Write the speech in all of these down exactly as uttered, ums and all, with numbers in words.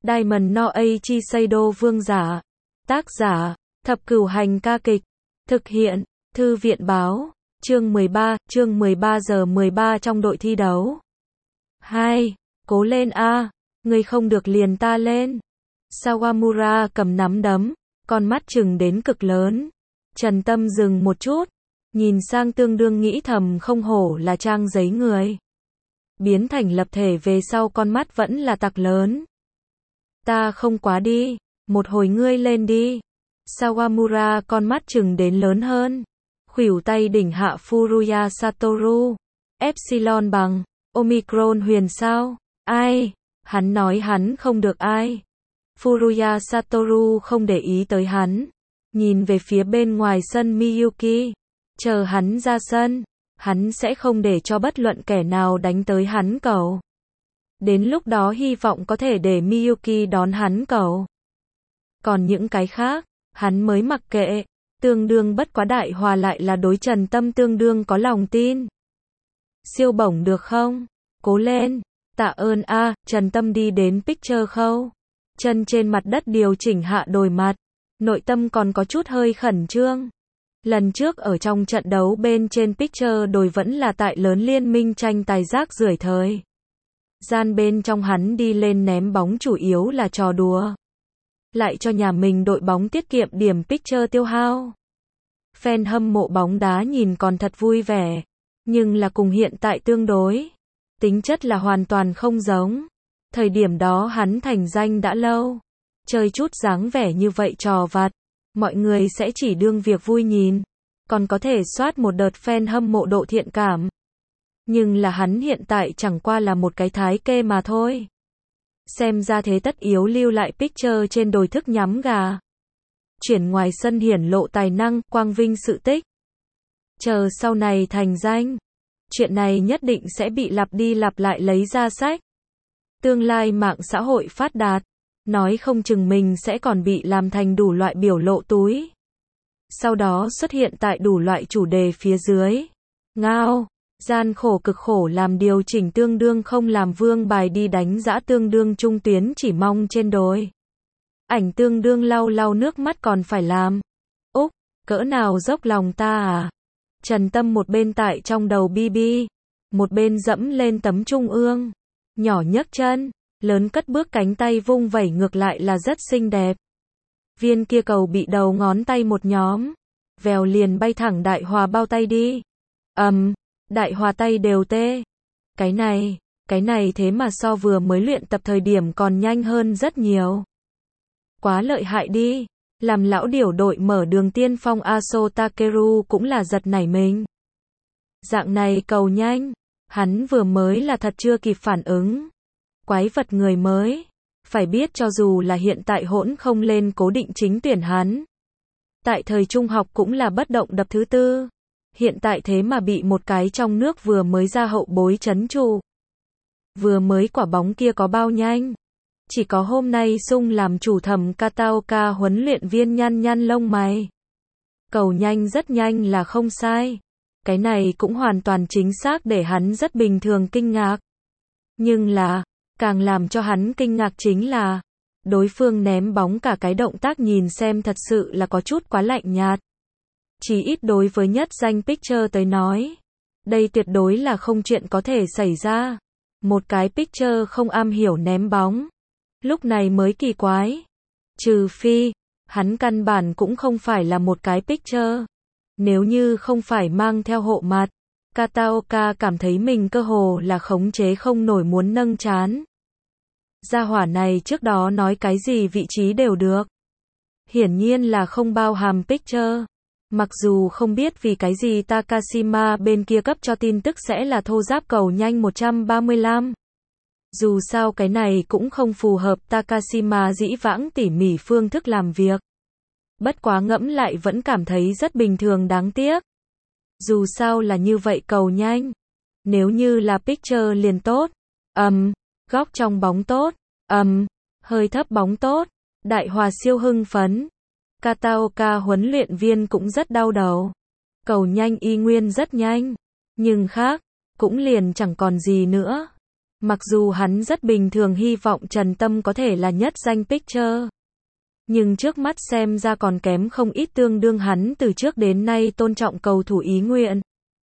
Diamond no Eiichi Seido vương giả. Tác giả, Thập Cửu Hành ca kịch. Thực hiện, Thư viện báo. Chương mười ba, chương mười ba giờ mười ba trong đội thi đấu. hai. Cố lên a, ngươi không được liền ta lên. Sawamura cầm nắm đấm, con mắt trừng đến cực lớn. Trần Tâm dừng một chút, nhìn sang tương đương nghĩ thầm không hổ là trang giấy người. Biến thành lập thể về sau con mắt vẫn là tặc lớn. Ta không quá đi, một hồi ngươi lên đi. Sawamura con mắt trừng đến lớn hơn. Khuỷu tay đỉnh hạ Furuya Satoru. Epsilon bằng, Omicron huyền sao? Ai? Hắn nói hắn không được ai. Furuya Satoru không để ý tới hắn. Nhìn về phía bên ngoài sân Miyuki. Chờ hắn ra sân, hắn sẽ không để cho bất luận kẻ nào đánh tới hắn cầu. Đến lúc đó hy vọng có thể để Miyuki đón hắn cầu. Còn những cái khác, hắn mới mặc kệ. Tương đương bất quá Đại Hòa lại là đối Trần Tâm tương đương có lòng tin. Siêu bổng được không? Cố lên. Tạ ơn a, à, Trần Tâm đi đến picture khâu. Chân trên mặt đất điều chỉnh hạ đồi mặt. Nội tâm còn có chút hơi khẩn trương. Lần trước ở trong trận đấu bên trên picture đồi vẫn là tại lớn liên minh tranh tài rác rưởi thời. Gian bên trong hắn đi lên ném bóng chủ yếu là trò đùa. Lại cho nhà mình đội bóng tiết kiệm điểm picture tiêu hao. Fan hâm mộ bóng đá nhìn còn thật vui vẻ. Nhưng là cùng hiện tại tương đối. Tính chất là hoàn toàn không giống. Thời điểm đó hắn thành danh đã lâu. Chơi chút dáng vẻ như vậy trò vặt. Mọi người sẽ chỉ đương việc vui nhìn. Còn có thể soát một đợt fan hâm mộ độ thiện cảm. Nhưng là hắn hiện tại chẳng qua là một cái thái kê mà thôi. Xem ra thế tất yếu lưu lại picture trên đồi thức nhắm gà. Chuyển ngoài sân hiển lộ tài năng, quang vinh sự tích. Chờ sau này thành danh. Chuyện này nhất định sẽ bị lặp đi lặp lại lấy ra sách. Tương lai mạng xã hội phát đạt. Nói không chừng mình sẽ còn bị làm thành đủ loại biểu lộ túi. Sau đó xuất hiện tại đủ loại chủ đề phía dưới. Ngao. Gian khổ cực khổ làm điều chỉnh tương đương không làm vương bài đi đánh giã tương đương trung tuyến chỉ mong trên đồi. Ảnh tương đương lau lau nước mắt còn phải làm. Úc, cỡ nào dốc lòng ta à? Trần Tâm một bên tại trong đầu bi bi. Một bên dẫm lên tấm trung ương. Nhỏ nhấc chân. Lớn cất bước cánh tay vung vẩy ngược lại là rất xinh đẹp. Viên kia cầu bị đầu ngón tay một nhóm. Vèo liền bay thẳng Đại Hòa bao tay đi. Ầm. Um, Đại Hòa tay đều tê. Cái này, cái này thế mà so vừa mới luyện tập thời điểm còn nhanh hơn rất nhiều. Quá lợi hại đi. Làm lão điểu đội mở đường tiên phong Aso Takeru cũng là giật nảy mình. Dạng này cầu nhanh. Hắn vừa mới là thật chưa kịp phản ứng. Quái vật người mới. Phải biết cho dù là hiện tại hỗn không lên cố định chính tuyển hắn. Tại thời trung học cũng là bất động đập thứ tư. Hiện tại thế mà bị một cái trong nước vừa mới ra hậu bối trấn trụ. Vừa mới quả bóng kia có bao nhanh. Chỉ có hôm nay Sung làm chủ thẩm Kataoka huấn luyện viên nhăn nhăn lông mày. Cầu nhanh rất nhanh là không sai. Cái này cũng hoàn toàn chính xác để hắn rất bình thường kinh ngạc. Nhưng là, càng làm cho hắn kinh ngạc chính là, đối phương ném bóng cả cái động tác nhìn xem thật sự là có chút quá lạnh nhạt. Chỉ ít đối với nhất danh picture tới nói. Đây tuyệt đối là không chuyện có thể xảy ra. Một cái picture không am hiểu ném bóng. Lúc này mới kỳ quái. Trừ phi, hắn căn bản cũng không phải là một cái picture. Nếu như không phải mang theo hộ mặt, Kataoka cảm thấy mình cơ hồ là khống chế không nổi muốn nâng trán. Gia hỏa này trước đó nói cái gì vị trí đều được. Hiển nhiên là không bao hàm picture. Mặc dù không biết vì cái gì Takashima bên kia cấp cho tin tức sẽ là thô giáp cầu nhanh một trăm ba mươi lăm. Dù sao cái này cũng không phù hợp Takashima dĩ vãng tỉ mỉ phương thức làm việc. Bất quá ngẫm lại vẫn cảm thấy rất bình thường đáng tiếc. Dù sao là như vậy cầu nhanh. Nếu như là picture liền tốt. Ầm, um, góc trong bóng tốt. Ầm, um, hơi thấp bóng tốt. Đại Hòa siêu hưng phấn. Kataoka huấn luyện viên cũng rất đau đầu. Cầu nhanh y nguyên rất nhanh. Nhưng khác, cũng liền chẳng còn gì nữa. Mặc dù hắn rất bình thường hy vọng Trần Tâm có thể là nhất danh Picture. Nhưng trước mắt xem ra còn kém không ít, tương đương hắn từ trước đến nay tôn trọng cầu thủ ý nguyện.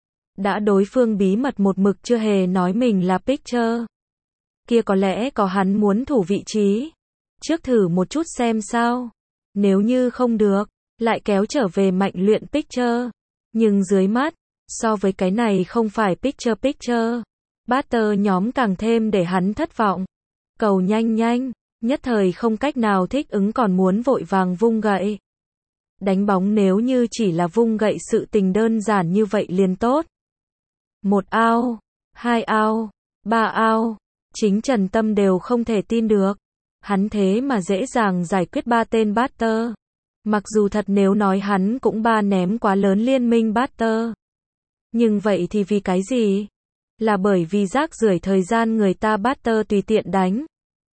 Đã đối phương bí mật một mực chưa hề nói mình là Picture. Kia có lẽ có hắn muốn thủ vị trí. Trước thử một chút xem sao. Nếu như không được, lại kéo trở về mạnh luyện Picture. Nhưng dưới mắt, so với cái này không phải Picture Picture. Batter nhóm càng thêm để hắn thất vọng. Cầu nhanh nhanh, nhất thời không cách nào thích ứng còn muốn vội vàng vung gậy. Đánh bóng nếu như chỉ là vung gậy sự tình đơn giản như vậy liền tốt. Một ao, hai ao, ba ao, chính Trần Tâm đều không thể tin được. Hắn thế mà dễ dàng giải quyết ba tên batter. Mặc dù thật nếu nói hắn cũng ba ném quá lớn liên minh batter. Nhưng vậy thì vì cái gì? Là bởi vì rác rưởi thời gian người ta batter tùy tiện đánh.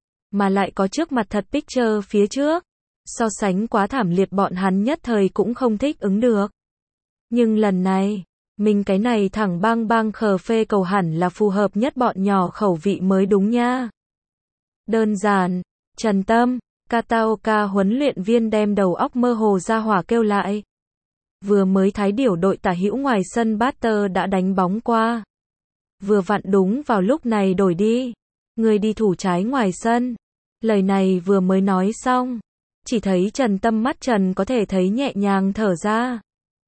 Mà lại có trước mặt thật Picture phía trước. So sánh quá thảm liệt bọn hắn nhất thời cũng không thích ứng được. Nhưng lần này, mình cái này thẳng bang bang khờ phê cầu hẳn là phù hợp nhất bọn nhỏ khẩu vị mới đúng nha. Đơn giản, Trần Tâm, Kataoka huấn luyện viên đem đầu óc mơ hồ ra hỏa kêu lại. Vừa mới thái điểu đội tả hữu ngoài sân batter đã đánh bóng qua. Vừa vặn đúng vào lúc này đổi đi. Người đi thủ trái ngoài sân. Lời này vừa mới nói xong. Chỉ thấy Trần Tâm mắt Trần có thể thấy nhẹ nhàng thở ra.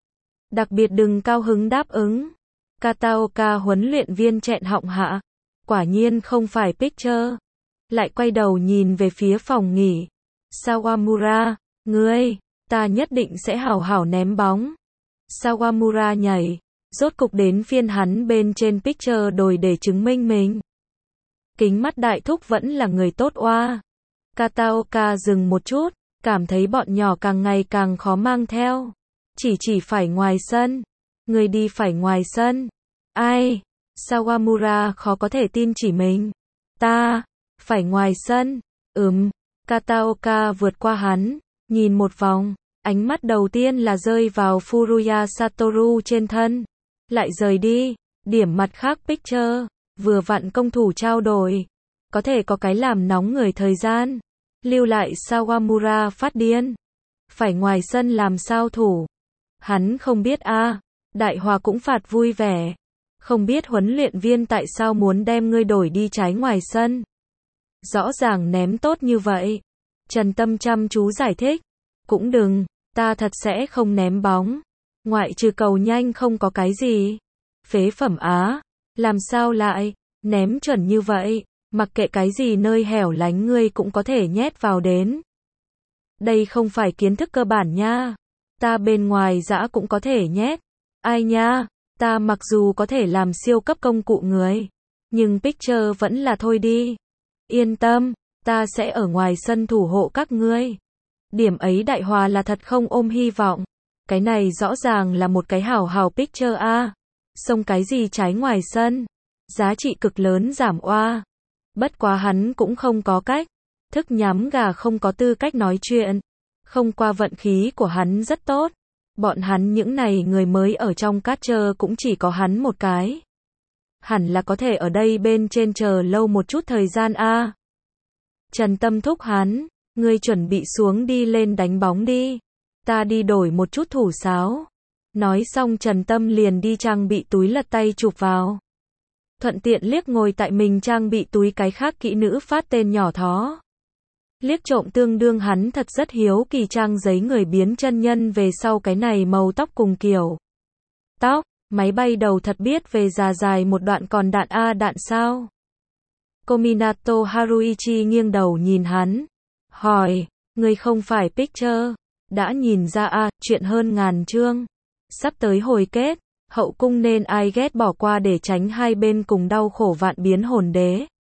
Đặc biệt đừng cao hứng đáp ứng. Kataoka huấn luyện viên chẹn họng hạ. Quả nhiên không phải Picture. Lại quay đầu nhìn về phía phòng nghỉ. Sawamura, ngươi, ta nhất định sẽ hảo hảo ném bóng. Sawamura nhảy. Rốt cục đến phiên hắn bên trên Picture đồi để chứng minh mình. Kính mắt đại thúc vẫn là người tốt oa. Kataoka dừng một chút, cảm thấy bọn nhỏ càng ngày càng khó mang theo. Chỉ chỉ phải ngoài sân. Người đi phải ngoài sân. Ai? Sawamura khó có thể tin chỉ mình. Ta, phải ngoài sân. Ừm. Kataoka vượt qua hắn, nhìn một vòng. Ánh mắt đầu tiên là rơi vào Furuya Satoru trên thân. Lại rời đi. Điểm mặt khác Picture. Vừa vặn công thủ trao đổi. Có thể có cái làm nóng người thời gian. Lưu lại Sawamura phát điên. Phải ngoài sân làm sao thủ. Hắn không biết a à. Đại Hòa cũng phạt vui vẻ. Không biết huấn luyện viên tại sao muốn đem ngươi đổi đi trái ngoài sân. Rõ ràng ném tốt như vậy. Trần Tâm chăm chú giải thích. Cũng đừng, ta thật sẽ không ném bóng. Ngoại trừ cầu nhanh không có cái gì. Phế phẩm á. Làm sao lại, ném chuẩn như vậy, mặc kệ cái gì nơi hẻo lánh ngươi cũng có thể nhét vào đến. Đây không phải kiến thức cơ bản nha. Ta bên ngoài dã cũng có thể nhét. Ai nha, ta mặc dù có thể làm siêu cấp công cụ người. Nhưng Picture vẫn là thôi đi. Yên tâm, ta sẽ ở ngoài sân thủ hộ các ngươi. Điểm ấy Đại Hòa là thật không ôm hy vọng. Cái này rõ ràng là một cái hảo hảo Picture a. Xông cái gì trái ngoài sân. Giá trị cực lớn giảm oa. Bất quá hắn cũng không có cách. Thức nhắm gà không có tư cách nói chuyện. Không qua vận khí của hắn rất tốt. Bọn hắn những này người mới ở trong catcher cũng chỉ có hắn một cái. Hẳn là có thể ở đây bên trên chờ lâu một chút thời gian a. Trần Tâm thúc hắn. Ngươi chuẩn bị xuống đi lên đánh bóng đi. Ta đi đổi một chút thủ sáo. Nói xong Trần Tâm liền đi trang bị túi lật tay chụp vào. Thuận tiện liếc ngồi tại mình trang bị túi cái khác kỹ nữ phát tên nhỏ thó. Liếc trộm tương đương hắn thật rất hiếu kỳ trang giấy người biến chân nhân về sau cái này màu tóc cùng kiểu. Tóc, máy bay đầu thật biết về già dài một đoạn còn đạn a đạn sao. Kominato Haruichi nghiêng đầu nhìn hắn. Hỏi, người không phải Picture. Đã nhìn ra a chuyện hơn ngàn chương. Sắp tới hồi kết, hậu cung nên ai ghét bỏ qua để tránh hai bên cùng đau khổ vạn biến hồn đế.